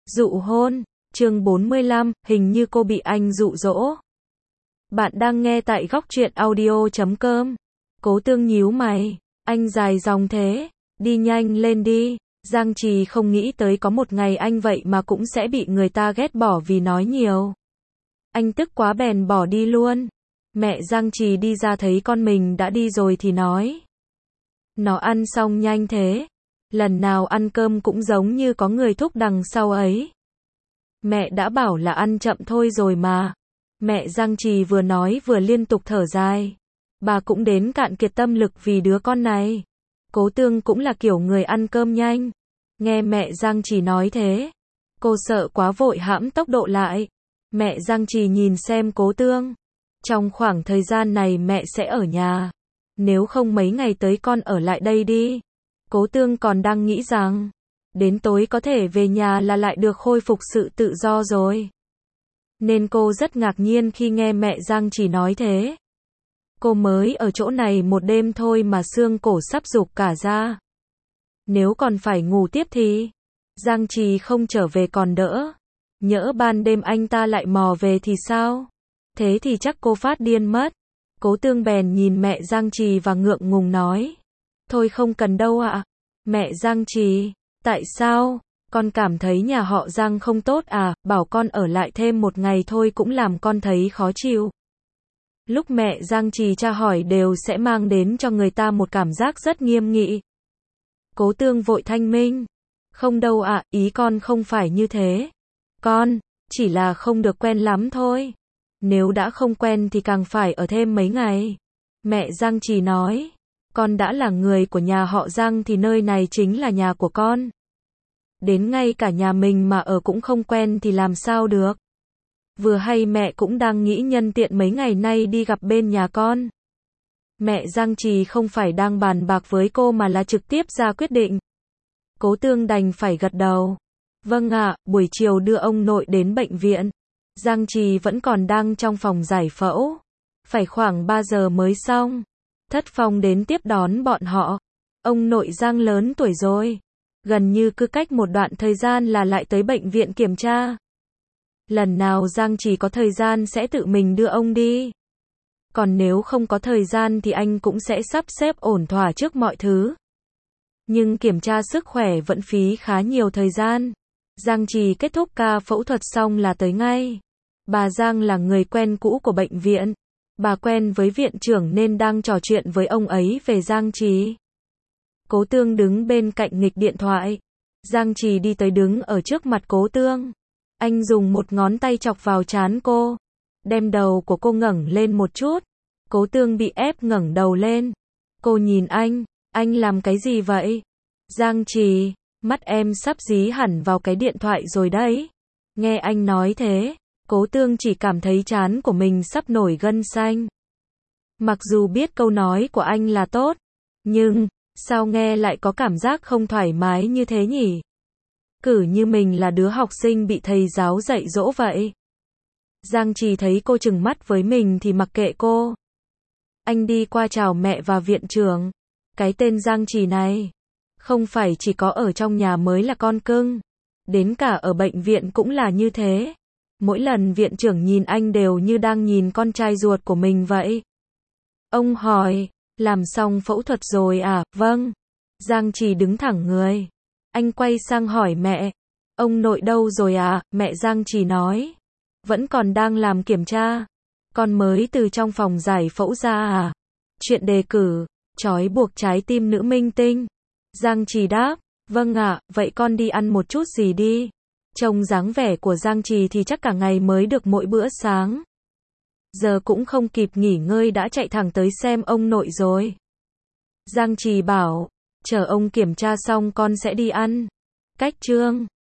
Dụ hôn, chương 45, hình như cô bị anh dụ dỗ. Bạn đang nghe tại góc truyện audio.com. Cố Tương nhíu mày, anh dài dòng thế, đi nhanh lên đi. Giang Trì không nghĩ tới có một ngày anh vậy mà cũng sẽ bị người ta ghét bỏ vì nói nhiều. Anh tức quá bèn bỏ đi luôn. Mẹ Giang Trì đi ra thấy con mình đã đi rồi thì nói. Nó ăn xong nhanh thế. Lần nào ăn cơm cũng giống như có người thúc đằng sau ấy. Mẹ đã bảo là ăn chậm thôi rồi mà. Mẹ Giang Trì vừa nói vừa liên tục thở dài. Bà cũng đến cạn kiệt tâm lực vì đứa con này. Cố Tương cũng là kiểu người ăn cơm nhanh. Nghe mẹ Giang Trì nói thế, cô sợ quá vội hãm tốc độ lại. Mẹ Giang Trì nhìn xem Cố Tương. Trong khoảng thời gian này mẹ sẽ ở nhà. Nếu không mấy ngày tới con ở lại đây đi. Cố Tương còn đang nghĩ rằng, đến tối có thể về nhà là lại được khôi phục sự tự do rồi. Nên cô rất ngạc nhiên khi nghe mẹ Giang Trì nói thế. Cô mới ở chỗ này một đêm thôi mà xương cổ sắp rục cả ra. Nếu còn phải ngủ tiếp thì, Giang Trì không trở về còn đỡ. Nhỡ ban đêm anh ta lại mò về thì sao? Thế thì chắc cô phát điên mất. Cố Tương bèn nhìn mẹ Giang Trì và ngượng ngùng nói. Thôi không cần đâu ạ. Mẹ Giang Trì, tại sao? Con cảm thấy nhà họ Giang không tốt à, bảo con ở lại thêm một ngày thôi cũng làm con thấy khó chịu. Lúc mẹ Giang Trì tra hỏi đều sẽ mang đến cho người ta một cảm giác rất nghiêm nghị. Cố Tương vội thanh minh. Không đâu ạ, ý con không phải như thế. Con, chỉ là không được quen lắm thôi. Nếu đã không quen thì càng phải ở thêm mấy ngày. Mẹ Giang Trì nói. Con đã là người của nhà họ Giang thì nơi này chính là nhà của con. Đến ngay cả nhà mình mà ở cũng không quen thì làm sao được. Vừa hay mẹ cũng đang nghĩ nhân tiện mấy ngày nay đi gặp bên nhà con. Mẹ Giang Trì không phải đang bàn bạc với cô mà là trực tiếp ra quyết định. Cố Tương đành phải gật đầu. Vâng ạ, buổi chiều đưa ông nội đến bệnh viện. Giang Trì vẫn còn đang trong phòng giải phẫu. Phải khoảng 3 giờ mới xong. Thất Phong đến tiếp đón bọn họ. Ông nội Giang lớn tuổi rồi. Gần như cứ cách một đoạn thời gian là lại tới bệnh viện kiểm tra. Lần nào Giang Trì có thời gian sẽ tự mình đưa ông đi. Còn nếu không có thời gian thì anh cũng sẽ sắp xếp ổn thỏa trước mọi thứ. Nhưng kiểm tra sức khỏe vẫn phí khá nhiều thời gian. Giang Trì kết thúc ca phẫu thuật xong là tới ngay. Bà Giang là người quen cũ của bệnh viện. Bà quen với viện trưởng nên đang trò chuyện với ông ấy về Giang Trì. Cố Tương đứng bên cạnh nghịch điện thoại. Giang Trì đi tới đứng ở trước mặt Cố Tương. Anh dùng một ngón tay chọc vào trán cô. Đem đầu của cô ngẩng lên một chút. Cố Tương bị ép ngẩng đầu lên. Cô nhìn anh làm cái gì vậy? Giang Trì, mắt em sắp dí hẳn vào cái điện thoại rồi đấy. Nghe anh nói thế, Cố Tương chỉ cảm thấy trán của mình sắp nổi gân xanh. Mặc dù biết câu nói của anh là tốt, nhưng, sao nghe lại có cảm giác không thoải mái như thế nhỉ? Cứ như mình là đứa học sinh bị thầy giáo dạy dỗ vậy. Giang Trì thấy cô trừng mắt với mình thì mặc kệ cô. Anh đi qua chào mẹ và viện trưởng. Cái tên Giang Trì này, không phải chỉ có ở trong nhà mới là con cưng. Đến cả ở bệnh viện cũng là như thế. Mỗi lần viện trưởng nhìn anh đều như đang nhìn con trai ruột của mình vậy. Ông hỏi, làm xong phẫu thuật rồi à? Vâng. Giang Trì đứng thẳng người. Anh quay sang hỏi mẹ. Ông nội đâu rồi à? Mẹ Giang Trì nói. Vẫn còn đang làm kiểm tra. Con mới từ trong phòng giải phẫu ra à? Chuyện đề cử, trói buộc trái tim nữ minh tinh. Giang Trì đáp. Vâng ạ, vậy con đi ăn một chút gì đi. Trông dáng vẻ của Giang Trì thì chắc cả ngày mới được mỗi bữa sáng. Giờ cũng không kịp nghỉ ngơi đã chạy thẳng tới xem ông nội rồi. Giang Trì bảo, chờ ông kiểm tra xong con sẽ đi ăn. Cách chương